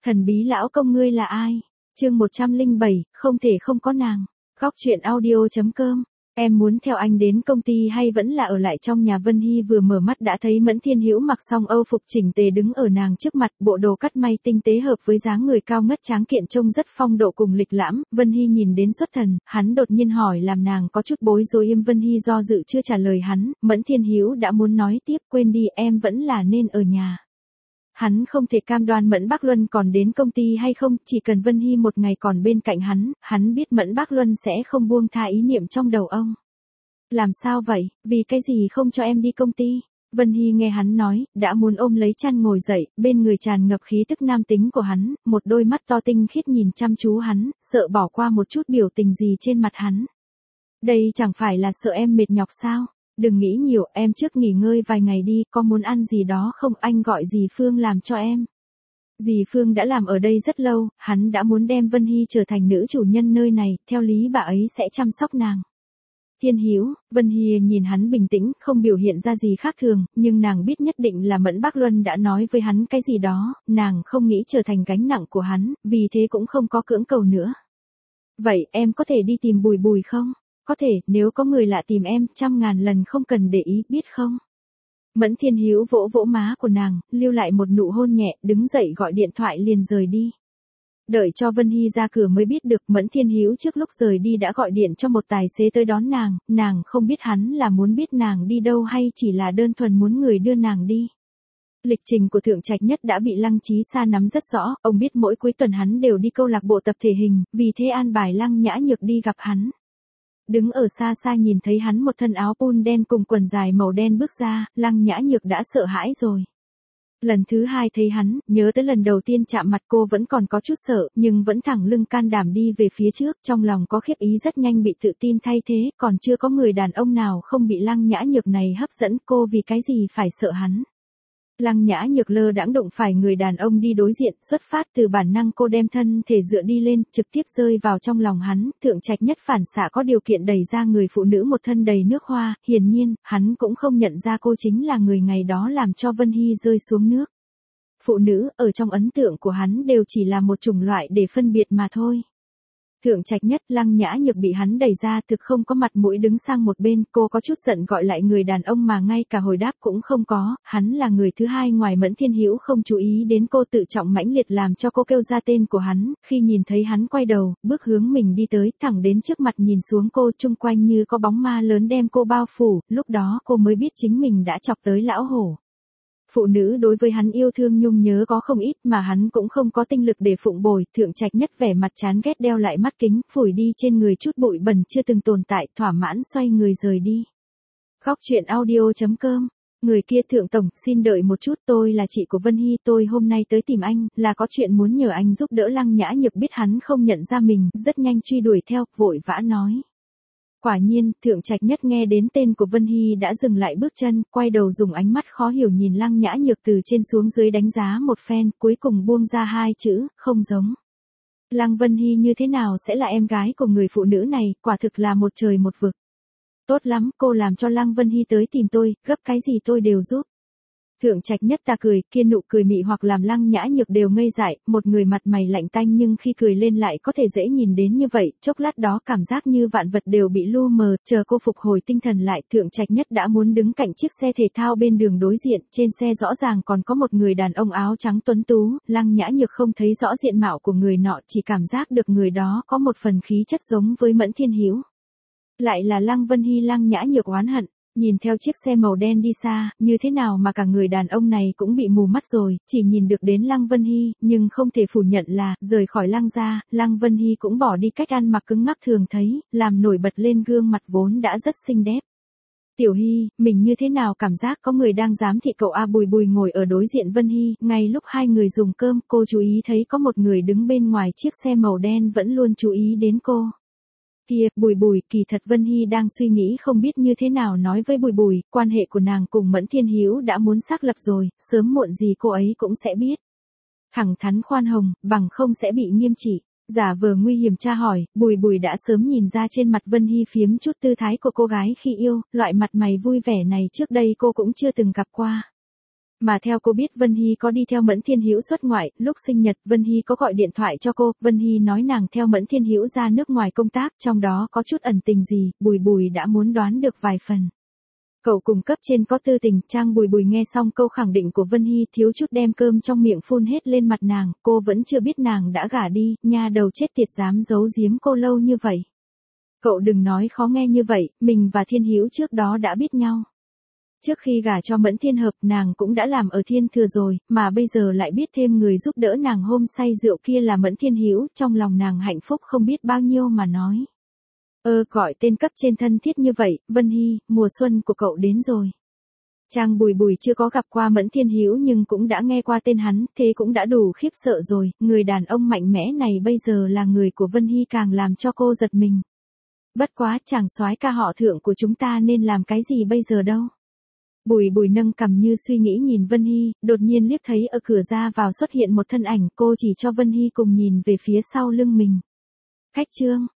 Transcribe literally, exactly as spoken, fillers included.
Thần bí lão công ngươi là ai? Chương một trăm lẻ bảy, không thể không có nàng. Góc truyện audio chấm com. Em muốn theo anh đến công ty hay vẫn là ở lại trong nhà? Vân Hy vừa mở mắt đã thấy Mẫn Thiên Hữu mặc xong Âu phục chỉnh tề đứng ở nàng trước mặt, bộ đồ cắt may tinh tế hợp với dáng người cao ngất tráng kiện trông rất phong độ cùng lịch lãm. Vân Hy nhìn đến xuất thần, hắn đột nhiên hỏi làm nàng có chút bối rối. Im Vân Hy do dự chưa trả lời hắn, Mẫn Thiên Hữu đã muốn nói tiếp, quên đi, em vẫn là nên ở nhà. Hắn không thể cam đoan Mẫn Bác Luân còn đến công ty hay không, chỉ cần Vân Hy một ngày còn bên cạnh hắn, hắn biết Mẫn Bác Luân sẽ không buông tha ý niệm trong đầu ông. Làm sao vậy, vì cái gì không cho em đi công ty? Vân Hy nghe hắn nói, đã muốn ôm lấy chăn ngồi dậy, bên người tràn ngập khí tức nam tính của hắn, một đôi mắt to tinh khiết nhìn chăm chú hắn, sợ bỏ qua một chút biểu tình gì trên mặt hắn. Đây chẳng phải là sợ em mệt nhọc sao? Đừng nghĩ nhiều, em trước nghỉ ngơi vài ngày đi, có muốn ăn gì đó không? Anh gọi dì Phương làm cho em. Dì Phương đã làm ở đây rất lâu, hắn đã muốn đem Vân Hy trở thành nữ chủ nhân nơi này, theo lý bà ấy sẽ chăm sóc nàng. Thiên Hữu, Vân Hy nhìn hắn bình tĩnh, không biểu hiện ra gì khác thường, nhưng nàng biết nhất định là Mẫn Bác Luân đã nói với hắn cái gì đó, nàng không nghĩ trở thành gánh nặng của hắn, vì thế cũng không có cưỡng cầu nữa. Vậy em có thể đi tìm Bùi Bùi không? Có thể, nếu có người lạ tìm em, trăm ngàn lần không cần để ý, biết không? Mẫn Thiên Hữu vỗ vỗ má của nàng, lưu lại một nụ hôn nhẹ, đứng dậy gọi điện thoại liền rời đi. Đợi cho Vân Hy ra cửa mới biết được Mẫn Thiên Hữu trước lúc rời đi đã gọi điện cho một tài xế tới đón nàng, nàng không biết hắn là muốn biết nàng đi đâu hay chỉ là đơn thuần muốn người đưa nàng đi. Lịch trình của Thượng Trạch Nhất đã bị Lăng Chí Sa nắm rất rõ, ông biết mỗi cuối tuần hắn đều đi câu lạc bộ tập thể hình, vì thế an bài Lăng Nhã Nhược đi gặp hắn. Đứng ở xa xa nhìn thấy hắn một thân áo pun đen cùng quần dài màu đen bước ra, Lăng Nhã Nhược đã sợ hãi rồi. Lần thứ hai thấy hắn, nhớ tới lần đầu tiên chạm mặt cô vẫn còn có chút sợ, nhưng vẫn thẳng lưng can đảm đi về phía trước, trong lòng có khiếp ý rất nhanh bị tự tin thay thế, còn chưa có người đàn ông nào không bị Lăng Nhã Nhược này hấp dẫn, cô vì cái gì phải sợ hắn. Lăng Nhã Nhược lơ đãng đụng phải người đàn ông đi đối diện, xuất phát từ bản năng cô đem thân thể dựa đi lên, trực tiếp rơi vào trong lòng hắn. Thượng Trạch Nhất phản xạ có điều kiện đẩy ra người phụ nữ một thân đầy nước hoa, hiển nhiên, hắn cũng không nhận ra cô chính là người ngày đó làm cho Vân Hy rơi xuống nước. Phụ nữ, ở trong ấn tượng của hắn đều chỉ là một chủng loại để phân biệt mà thôi. Thượng Trạch Nhất, Lăng Nhã Nhược bị hắn đẩy ra thực không có mặt mũi đứng sang một bên, cô có chút giận gọi lại người đàn ông mà ngay cả hồi đáp cũng không có, hắn là người thứ hai ngoài Mẫn Thiên Hữu không chú ý đến cô, tự trọng mãnh liệt làm cho cô kêu ra tên của hắn, khi nhìn thấy hắn quay đầu, bước hướng mình đi tới, thẳng đến trước mặt nhìn xuống cô, chung quanh như có bóng ma lớn đem cô bao phủ, lúc đó cô mới biết chính mình đã chọc tới lão hổ. Phụ nữ đối với hắn yêu thương nhung nhớ có không ít mà hắn cũng không có tinh lực để phụng bồi. Thượng Trạch Nhất vẻ mặt chán ghét đeo lại mắt kính, phủi đi trên người chút bụi bẩn chưa từng tồn tại, thỏa mãn xoay người rời đi. Góc truyện audio chấm com. Người kia: Thượng Tổng, xin đợi một chút, tôi là chị của Vân Hy, tôi hôm nay tới tìm anh, là có chuyện muốn nhờ anh giúp đỡ. Lăng Nhã Nhược biết hắn không nhận ra mình, rất nhanh truy đuổi theo, vội vã nói. Quả nhiên, Thượng Trạch Nhất nghe đến tên của Vân Hy đã dừng lại bước chân, quay đầu dùng ánh mắt khó hiểu nhìn Lăng Nhã Nhược từ trên xuống dưới đánh giá một phen, cuối cùng buông ra hai chữ, không giống. Lăng Vân Hy như thế nào sẽ là em gái của người phụ nữ này, quả thực là một trời một vực. Tốt lắm, cô làm cho Lăng Vân Hy tới tìm tôi, gấp cái gì tôi đều giúp. Thượng Trạch Nhất ta cười, kia nụ cười mị hoặc làm Lăng Nhã Nhược đều ngây dại, một người mặt mày lạnh tanh nhưng khi cười lên lại có thể dễ nhìn đến như vậy, chốc lát đó cảm giác như vạn vật đều bị lu mờ, chờ cô phục hồi tinh thần lại, Thượng Trạch Nhất đã muốn đứng cạnh chiếc xe thể thao bên đường đối diện, trên xe rõ ràng còn có một người đàn ông áo trắng tuấn tú, Lăng Nhã Nhược không thấy rõ diện mạo của người nọ, chỉ cảm giác được người đó có một phần khí chất giống với Mẫn Thiên Hữu. Lại là Lăng Vân Hy. Lăng Nhã Nhược oán hận. Nhìn theo chiếc xe màu đen đi xa, như thế nào mà cả người đàn ông này cũng bị mù mắt rồi, chỉ nhìn được đến Lăng Vân Hy, nhưng không thể phủ nhận là, rời khỏi Lăng gia, Lăng Vân Hy cũng bỏ đi cách ăn mặc cứng ngắc thường thấy, làm nổi bật lên gương mặt vốn đã rất xinh đẹp. Tiểu Hy, mình như thế nào cảm giác có người đang giám thị cậu a? Bùi Bùi ngồi ở đối diện Vân Hy, ngay lúc hai người dùng cơm, cô chú ý thấy có một người đứng bên ngoài chiếc xe màu đen vẫn luôn chú ý đến cô. Kia, Bùi Bùi, kỳ thật Vân Hy đang suy nghĩ không biết như thế nào nói với Bùi Bùi, quan hệ của nàng cùng Mẫn Thiên Hữu đã muốn xác lập rồi, sớm muộn gì cô ấy cũng sẽ biết. Thẳng thắn khoan hồng, bằng không sẽ bị nghiêm trị. Giả vờ nguy hiểm tra hỏi, Bùi Bùi đã sớm nhìn ra trên mặt Vân Hy phiếm chút tư thái của cô gái khi yêu, loại mặt mày vui vẻ này trước đây cô cũng chưa từng gặp qua. mà theo cô biết Vân Hy có đi theo Mẫn Thiên Hữu xuất ngoại, lúc sinh nhật Vân Hy có gọi điện thoại cho cô, Vân Hy nói nàng theo Mẫn Thiên Hữu ra nước ngoài công tác, trong đó có chút ẩn tình gì, Bùi Bùi đã muốn đoán được vài phần. Cậu cùng cấp trên có tư tình, Trang Bùi Bùi nghe xong câu khẳng định của Vân Hy thiếu chút đem cơm trong miệng phun hết lên mặt nàng, cô vẫn chưa biết nàng đã gả đi, nha đầu chết tiệt dám giấu giếm cô lâu như vậy. Cậu đừng nói khó nghe như vậy, mình và Thiên Hữu trước đó đã biết nhau. Trước khi gả cho Mẫn Thiên Hợp nàng cũng đã làm ở Thiên Thừa rồi, mà bây giờ lại biết thêm người giúp đỡ nàng hôm say rượu kia là Mẫn Thiên Hữu, trong lòng nàng hạnh phúc không biết bao nhiêu mà nói. Ơ gọi tên cấp trên thân thiết như vậy, Vân Hy, mùa xuân của cậu đến rồi. Trang Bùi Bùi chưa có gặp qua Mẫn Thiên Hữu nhưng cũng đã nghe qua tên hắn, thế cũng đã đủ khiếp sợ rồi, người đàn ông mạnh mẽ này bây giờ là người của Vân Hy càng làm cho cô giật mình. Bất quá chàng soái ca họ Thượng của chúng ta nên làm cái gì bây giờ đâu. Bùi Bùi nâng cằm như suy nghĩ nhìn Vân Hy, đột nhiên liếc thấy ở cửa ra vào xuất hiện một thân ảnh, cô chỉ cho Vân Hy cùng nhìn về phía sau lưng mình. Khách Trương,